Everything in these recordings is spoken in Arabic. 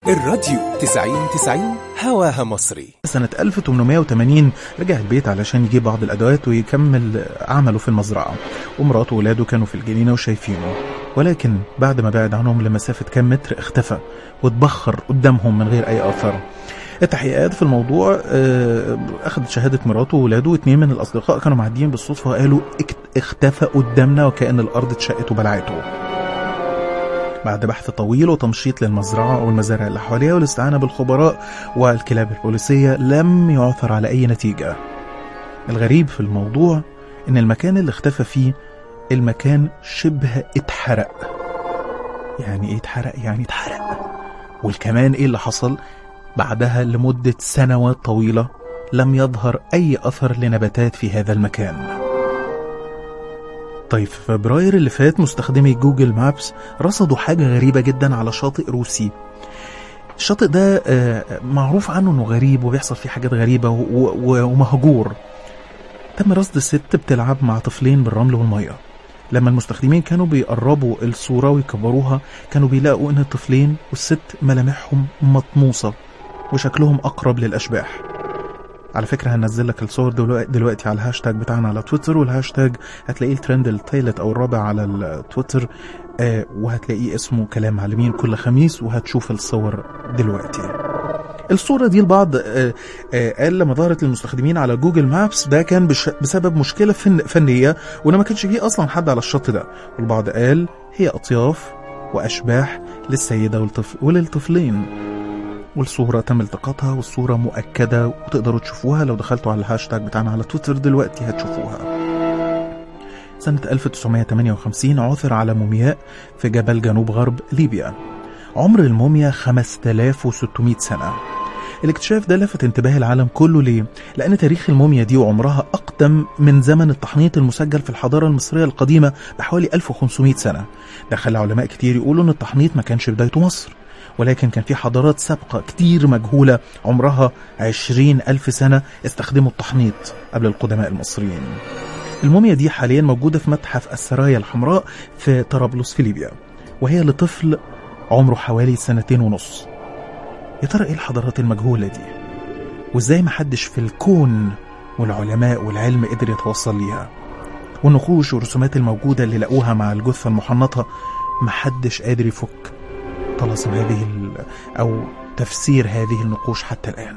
الراديو 90-90 هواها مصري. سنة 1880 رجع البيت علشان يجيب بعض الأدوات ويكمل عمله في المزرعة، ومراته وولاده كانوا في الجنينة وشايفينه، ولكن بعد ما بعد عنهم لمسافة كام متر اختفى واتبخر قدامهم من غير أي أثر. التحقيقات في الموضوع أخذت شهادة مراته وولاده، واثنين من الأصدقاء كانوا معديين بالصدفة وقالوا اختفى قدامنا وكأن الأرض اتشقت وبلعته. بعد بحث طويل وتمشيط للمزرعة والمزارع اللي حواليها والاستعانة بالخبراء والكلاب البوليسية لم يعثر على أي نتيجة. الغريب في الموضوع إن المكان اللي اختفى فيه المكان شبه اتحرق. يعني ايه اتحرق؟ يعني اتحرق. والكمان ايه اللي حصل؟ بعدها لمدة سنوات طويلة لم يظهر أي أثر لنباتات في هذا المكان. طيب في فبراير اللي فات مستخدمي جوجل مابس رصدوا حاجة غريبة جدا على شاطئ روسي. الشاطئ ده معروف عنه انه غريب وبيحصل فيه حاجات غريبة ومهجور. تم رصد ست بتلعب مع طفلين بالرمل والمية. لما المستخدمين كانوا بيقربوا الصورة ويكبروها كانوا بيلاقوا ان الطفلين والست ملامحهم مطموسة وشكلهم أقرب للأشباح. على فكرة هننزل لك الصور دلوقتي على الهاشتاج بتاعنا على تويتر، والهاشتاج هتلاقيه الترند الثالث أو الرابع على التويتر، وهتلاقيه اسمه كلام معلمين كل خميس، وهتشوف الصور دلوقتي. الصورة دي البعض قال لما ظهرت للمستخدمين على جوجل مابس ده كان بسبب مشكلة فنية، وإنه ما كانش فيه أصلا حد على الشط ده. والبعض قال هي أطياف وأشباح للسيدة وللطفلين. والصورة تم التقاطها والصورة مؤكدة وتقدروا تشوفوها لو دخلتوا على الهاشتاج بتاعنا على تويتر دلوقتي هتشوفوها. سنة 1958 عثر على مومياء في جبل جنوب غرب ليبيا. عمر الموميا 5600 سنة. الاكتشاف ده لفت انتباه العالم كله. ليه؟ لأن تاريخ الموميا دي وعمرها أقدم من زمن التحنيط المسجل في الحضارة المصرية القديمة بحوالي 1500 سنة. ده خلى علماء كتير يقولوا أن التحنيط ما كانش بدايته مصر، ولكن كان في حضارات سابقة كتير مجهولة عمرها 20,000 سنة استخدموا التحنيط قبل القدماء المصريين. الموميا دي حاليا موجودة في متحف السرايا الحمراء في طرابلس في ليبيا، وهي لطفل عمره حوالي 2.5 سنين. يا ترى ايه الحضارات المجهولة دي؟ وازاي محدش في الكون والعلماء والعلم قدر يتوصل ليها؟ والنقوش والرسومات الموجودة اللي لقوها مع الجثة المحنطة محدش قادر يفك طلاسم هذه أو تفسير هذه النقوش حتى الآن.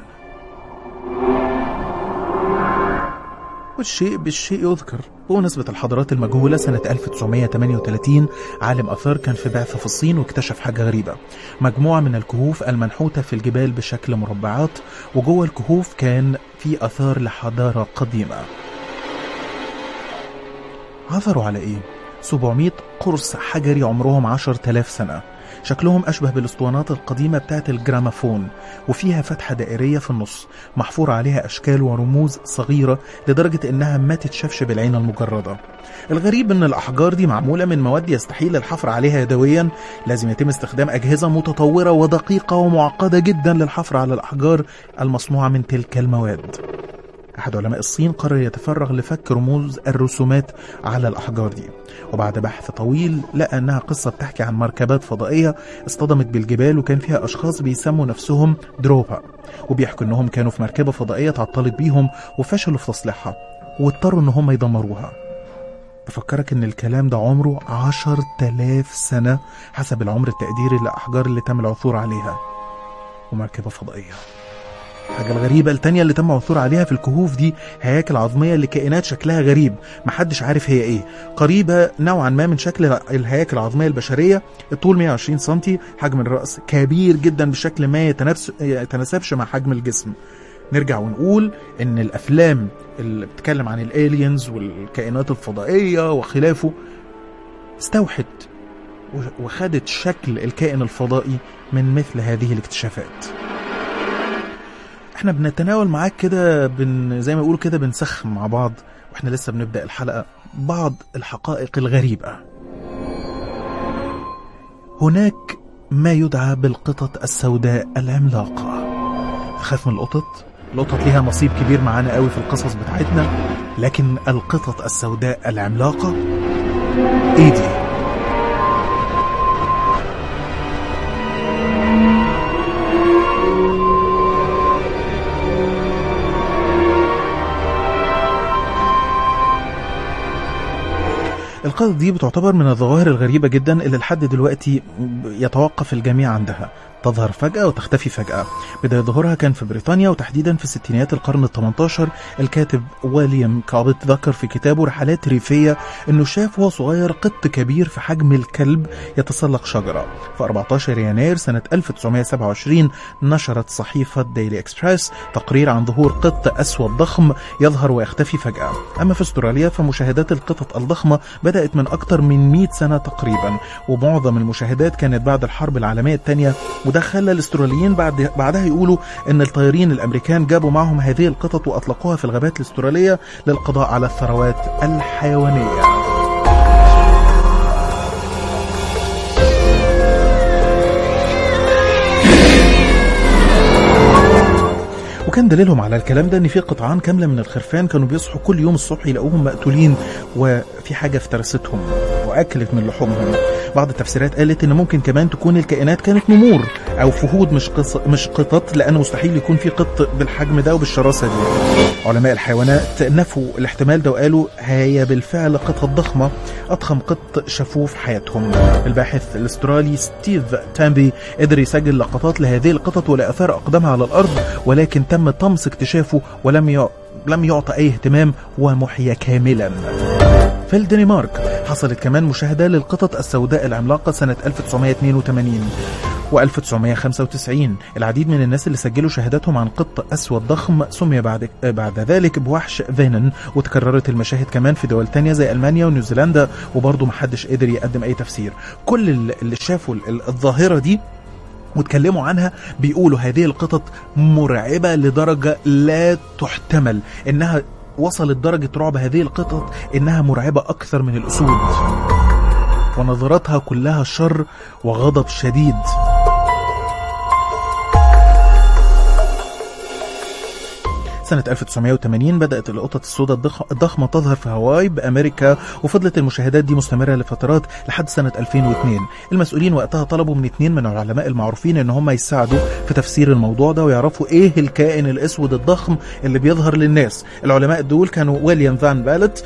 والشيء بالشيء يذكر. بمناسبة الحضارات المجهولة، سنة 1938 عالم آثار كان في بعثة في الصين واكتشف حاجة غريبة. مجموعة من الكهوف المنحوتة في الجبال بشكل مربعات، وجوه الكهوف كان في آثار لحضارة قديمة. عثروا على إيه؟ 700 قرص حجري عمرهم 10,000 سنة. شكلهم أشبه بالاسطوانات القديمة بتاعت الجرامافون، وفيها فتحة دائرية في النص محفور عليها أشكال ورموز صغيرة لدرجة إنها ما تتشافش بالعين المجردة. الغريب إن الأحجار دي معمولة من مواد يستحيل الحفر عليها يدويا. لازم يتم استخدام أجهزة متطورة ودقيقة ومعقدة جدا للحفر على الأحجار المصنوعة من تلك المواد. أحد علماء الصين قرر يتفرغ لفك رموز الرسومات على الأحجار دي، وبعد بحث طويل لقى أنها قصة بتحكي عن مركبات فضائية اصطدمت بالجبال، وكان فيها أشخاص بيسموا نفسهم دروبا، وبيحكوا أنهم كانوا في مركبة فضائية تعطلت بيهم وفشلوا في تصليحها واضطروا أنهم يدمروها. بفكرك أن الكلام ده عمره 10,000 سنة حسب العمر التقديري للأحجار اللي تم العثور عليها، ومركبة فضائية. الحاجة الغريبة التانية اللي تم عثور عليها في الكهوف دي هياكل عظمية لكائنات شكلها غريب محدش عارف هي ايه، قريبة نوعا ما من شكل الهياكل العظمية البشرية. الطول 120 سنتي، حجم الرأس كبير جدا بشكل ما يتناسبش مع حجم الجسم. نرجع ونقول ان الافلام اللي بتتكلم عن الالينز والكائنات الفضائية وخلافه استوحت وخدت شكل الكائن الفضائي من مثل هذه الاكتشافات. احنا بنتناول معاك كده زي ما يقولوا كده بنسخن مع بعض، واحنا لسه بنبدأ الحلقة بعض الحقائق الغريبة. هناك ما يدعى بالقطط السوداء العملاقة. تخاف من القطط ليها نصيب كبير معانا قوي في القصص بتاعتنا، لكن القطط السوداء العملاقة ايه دي؟ القطط دي بتعتبر من الظواهر الغريبة جدا اللي لحد دلوقتي يتوقف الجميع عندها. تظهر فجأة وتختفي فجأة. بداية ظهورها كان في بريطانيا وتحديدا في ستينيات القرن ال18. الكاتب ويليام كابت ذكر في كتابه رحلات ريفية انه شاف وهو صغير قط كبير في حجم الكلب يتسلق شجرة. في 14 يناير سنة 1927 نشرت صحيفة ديلي اكسبريس تقرير عن ظهور قط أسود ضخم يظهر ويختفي فجأة. أما في استراليا فمشاهدات القطط الضخمة بدأت من أكثر من 100 سنة تقريبا، ومعظم المشاهدات كانت بعد الحرب العالمية الثانية، وده خلى الاستراليين بعدها يقولوا ان الطيارين الامريكان جابوا معهم هذه القطط واطلقوها في الغابات الاسترالية للقضاء على الثروات الحيوانية. وكان دليلهم على الكلام ده ان في قطعان كاملة من الخرفان كانوا بيصحوا كل يوم الصبح يلاقوهم مقتولين وفي حاجة افترستهم واكلت من لحومهم. بعض التفسيرات قالت ان ممكن كمان تكون الكائنات كانت نمور او فهود مش قطط، لانه مستحيل يكون في قط بالحجم ده وبالشراسة دي. علماء الحيوانات نفوا الاحتمال ده وقالوا هي بالفعل قطط ضخمة، اضخم قط شافوه في حياتهم. الباحث الاسترالي ستيف تامبي قدر يسجل لقطات لهذه القطط ولآثار اقدامها على الارض، ولكن تم طمس اكتشافه ولم يعطى اي اهتمام ومحيا كاملا. في الدنمارك حصلت كمان مشاهدة للقطط السوداء العملاقة سنة 1982 و1995. العديد من الناس اللي سجلوا شهاداتهم عن قط أسود ضخم سمي بعد ذلك بوحش فينن، وتكررت المشاهد كمان في دول تانية زي ألمانيا ونيوزيلندا، وبرضه محدش قدر يقدم أي تفسير. كل اللي شافوا الظاهرة دي واتكلموا عنها بيقولوا هذه القطط مرعبة لدرجة لا تحتمل، إنها وصلت درجة رعب هذه القطط إنها مرعبة أكثر من الأسود، ونظراتها كلها شر وغضب شديد. سنة 1980 بدأت القطط السوداء الضخمة تظهر في هاواي بأمريكا، وفضلت المشاهدات دي مستمرة لفترات لحد سنة 2002. المسؤولين وقتها طلبوا من 2 من العلماء المعروفين ان هم يساعدوا في تفسير الموضوع ده ويعرفوا ايه الكائن الاسود الضخم اللي بيظهر للناس. العلماء دول كانوا ويليام فان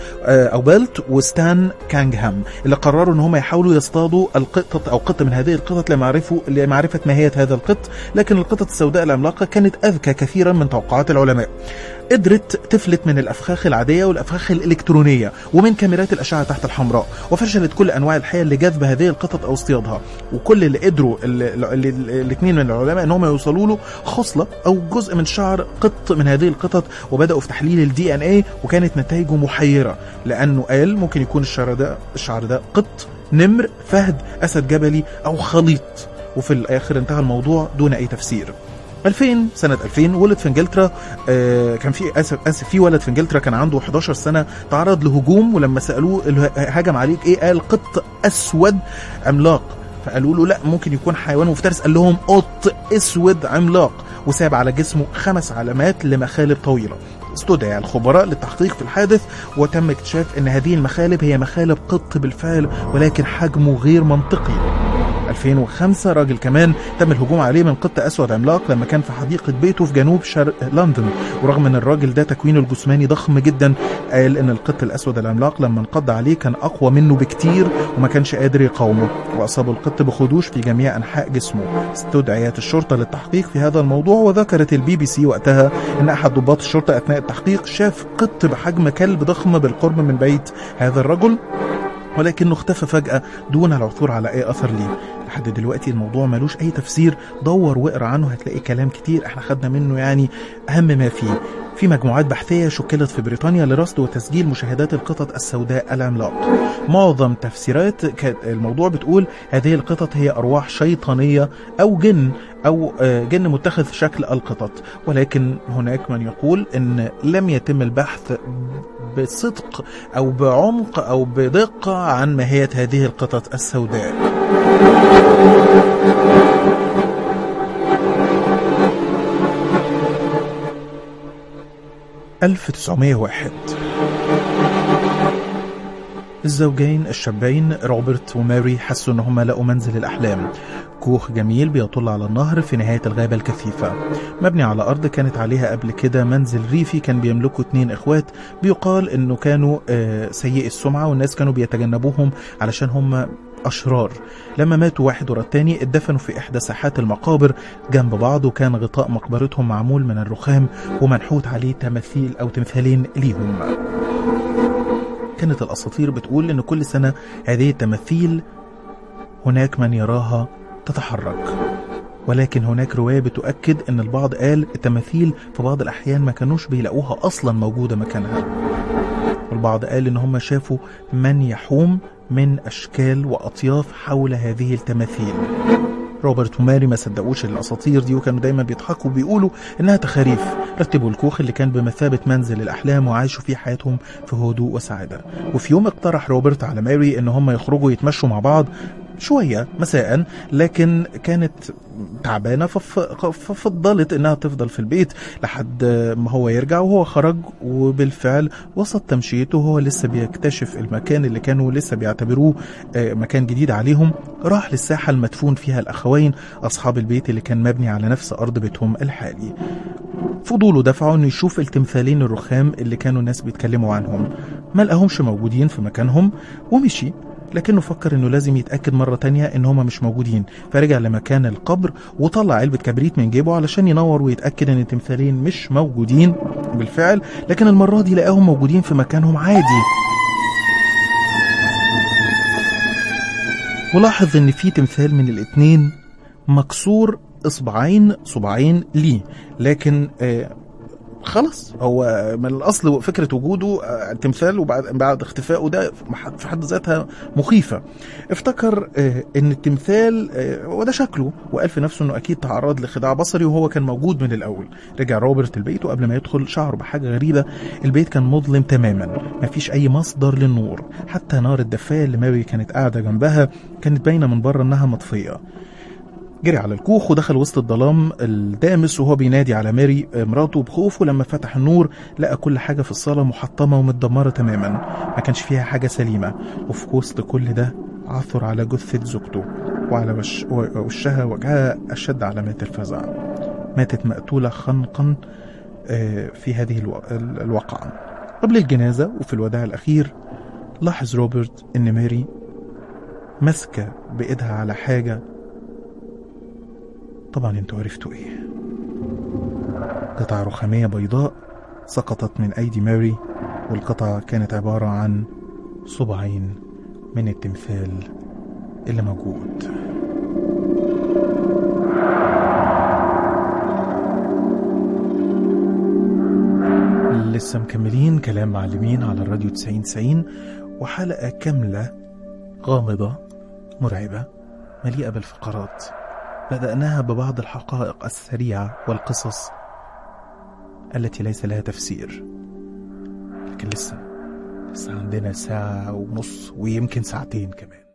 بالت وستان كانغهام، اللي قرروا ان هم يحاولوا يصطادوا القطط او قط من هذه القطط لمعرفة ماهية هذا القط. لكن القطط السوداء العملاقة كانت اذكى كثيرا من توقعات العلماء، قدرت تفلت من الأفخاخ العادية والأفخاخ الإلكترونية ومن كاميرات الأشعة تحت الحمراء، وفشلت كل أنواع الحياة اللي جذب هذه القطط أو اصطيادها. وكل اللي قدروا الاثنين من العلماء أنهم يوصلوا له خصلة أو جزء من شعر قط من هذه القطط، وبدأوا في تحليل الDNA، وكانت نتائجه محيرة، لأنه قال ممكن يكون الشعر ده قط، نمر، فهد، أسد جبلي أو خليط. وفي الآخر انتهى الموضوع دون أي تفسير. سنة 2000 ولد في انجلترا، كان في ولد في انجلترا كان عنده 11 سنة تعرض لهجوم، ولما سألوه هجم عليك ايه قال قط اسود عملاق، فقالوا له لا ممكن يكون حيوان مفترس، قال لهم قط اسود عملاق، وساب على جسمه 5 علامات لمخالب طويلة. استدعى الخبراء للتحقيق في الحادث، وتم اكتشاف ان هذه المخالب هي مخالب قط بالفعل، ولكن حجمه غير منطقي. 2005 راجل كمان تم الهجوم عليه من قط أسود عملاق لما كان في حديقة بيته في جنوب شرق لندن، ورغم ان الراجل ده تكوينه الجسماني ضخم جدا، قال ان القط الأسود العملاق لما انقض عليه كان أقوى منه بكتير وما كانش قادر يقاومه، وأصاب القط بخدوش في جميع أنحاء جسمه. استدعيت الشرطة للتحقيق في هذا الموضوع، وذكرت الBBC وقتها ان أحد ضباط الشرطة أثناء التحقيق شاف قط بحجم كلب ضخم بالقرب من بيت هذا الرجل، ولكنه اختفى فجأة دون العثور على أي أثر ليه. لحد دلوقتي الموضوع ملوش أي تفسير، دور واقرأ عنه هتلاقي كلام كتير احنا خدنا منه يعني أهم ما فيه. في مجموعات بحثية شكلت في بريطانيا لرصد وتسجيل مشاهدات القطط السوداء العملاق. معظم تفسيرات الموضوع بتقول هذه القطط هي أرواح شيطانية أو جن متخذ شكل القطط، ولكن هناك من يقول إن لم يتم البحث بصدق أو بعمق أو بدقة عن ماهية هذه القطط السوداء. – 1901 الزوجين الشابين روبرت وماري حسوا ان هم لقوا منزل الأحلام. كوخ جميل بيطل على النهر في نهاية الغابة الكثيفة، مبني على أرض كانت عليها قبل كده منزل ريفي كان بيملكه 2 إخوات بيقال إنه كانوا سيئي السمعة، والناس كانوا بيتجنبوهم علشان هم أشرار. لما ماتوا واحد ورا التاني اتدفنوا في إحدى ساحات المقابر جنب بعض، وكان غطاء مقبرتهم معمول من الرخام ومنحوت عليه تماثيل أو تمثالين ليهم. كانت الأساطير بتقول إن كل سنة هذه التماثيل هناك من يراها تتحرك، ولكن هناك رواية بتؤكد إن البعض قال التماثيل في بعض الأحيان ما كانوش بيلاقوها أصلا موجودة مكانها، والبعض قال إن هم شافوا من يحوم من أشكال وأطياف حول هذه التماثيل. روبرت وماري ما صدقوش الأساطير دي، وكانوا دايما بيضحكوا وبيقولوا إنها تخاريف. رتبوا الكوخ اللي كان بمثابة منزل الأحلام وعاشوا فيه حياتهم في هدوء وسعادة. وفي يوم اقترح روبرت على ماري إن هم يخرجوا يتمشوا مع بعض شوية مساء، لكن كانت تعبانة ففضلت انها تفضل في البيت لحد ما هو يرجع. وهو خرج، وبالفعل وسط تمشيته وهو لسه بيكتشف المكان اللي كانوا لسه بيعتبروه مكان جديد عليهم، راح للساحة المدفون فيها الأخوين أصحاب البيت اللي كان مبني على نفس أرض بيتهم الحالي. فضوله دفعه انه يشوف التمثالين الرخام اللي كانوا الناس بيتكلموا عنهم، ما لقاهمش موجودين في مكانهم ومشي، لكنه فكر انه لازم يتأكد مرة تانية ان هما مش موجودين. فرجع لمكان القبر وطلع علبة كبريت من جيبه علشان ينور ويتأكد ان التمثالين مش موجودين بالفعل، لكن المرة دي لقاهم موجودين في مكانهم عادي. ولاحظ ان في تمثال من الاتنين مكسور صباعين ليه، لكن خلاص هو من الأصل فكرة وجوده التمثال وبعد اختفائه ده في حد ذاتها مخيفة. افتكر ان التمثال وده شكله، وقال في نفسه انه اكيد تعرض لخداع بصري وهو كان موجود من الاول. رجع روبرت البيت، وقبل ما يدخل شعر بحاجة غريبة. البيت كان مظلم تماما، مفيش اي مصدر للنور، حتى نار الدفاية اللي ماري كانت قاعدة جنبها كانت باينة من بره انها مطفية. جري على الكوخ ودخل وسط الظلام الدامس وهو بينادي على ماري مراته بخوف، ولما فتح النور لقى كل حاجة في الصالة محطمة ومتدمرة تماما، ما كانش فيها حاجة سليمة. وفي وسط كل ده عثر على جثة زوجته، وعلى وجهها أشد علامات الفزع. ماتت مقتولة خنقا في هذه الوقعة. قبل الجنازة وفي الوداع الأخير لاحظ روبرت إن ماري مسكة بإيدها على حاجة. طبعا انتوا عرفتوا ايه. قطعة رخامية بيضاء سقطت من ايدي ماري، والقطعة كانت عبارة عن صباعين من التمثال اللي موجود. لسه مكملين كلام معلمين على الراديو 90 وحلقة كاملة غامضة مرعبة مليئة بالفقرات. بدأناها ببعض الحقائق السريعة والقصص التي ليس لها تفسير، لكن لسه عندنا 1.5 ساعة ويمكن 2 ساعتين كمان.